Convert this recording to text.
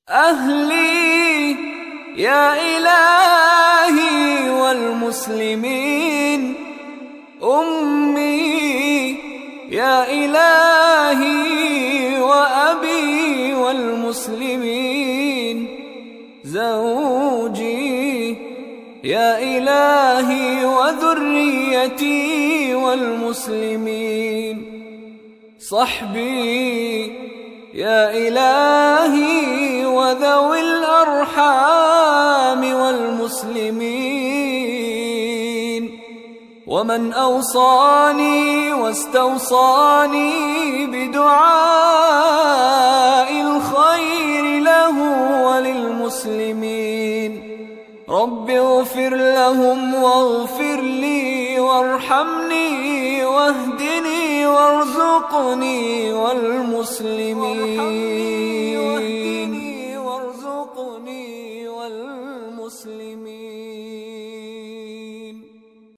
أهلي يا إلهي والمسلمين، أمي يا إلهي وأبي والمسلمين، زوجي يا إلهي وذريتي والمسلمين، صحبي يا إلهي وذوي الأرحام والمسلمين، ومن أوصاني واستوصاني بدعاء الخير له وللمسلمين. رب اغفر لهم واغفر لي وارحمني واهدني وارزقني والمسلمين.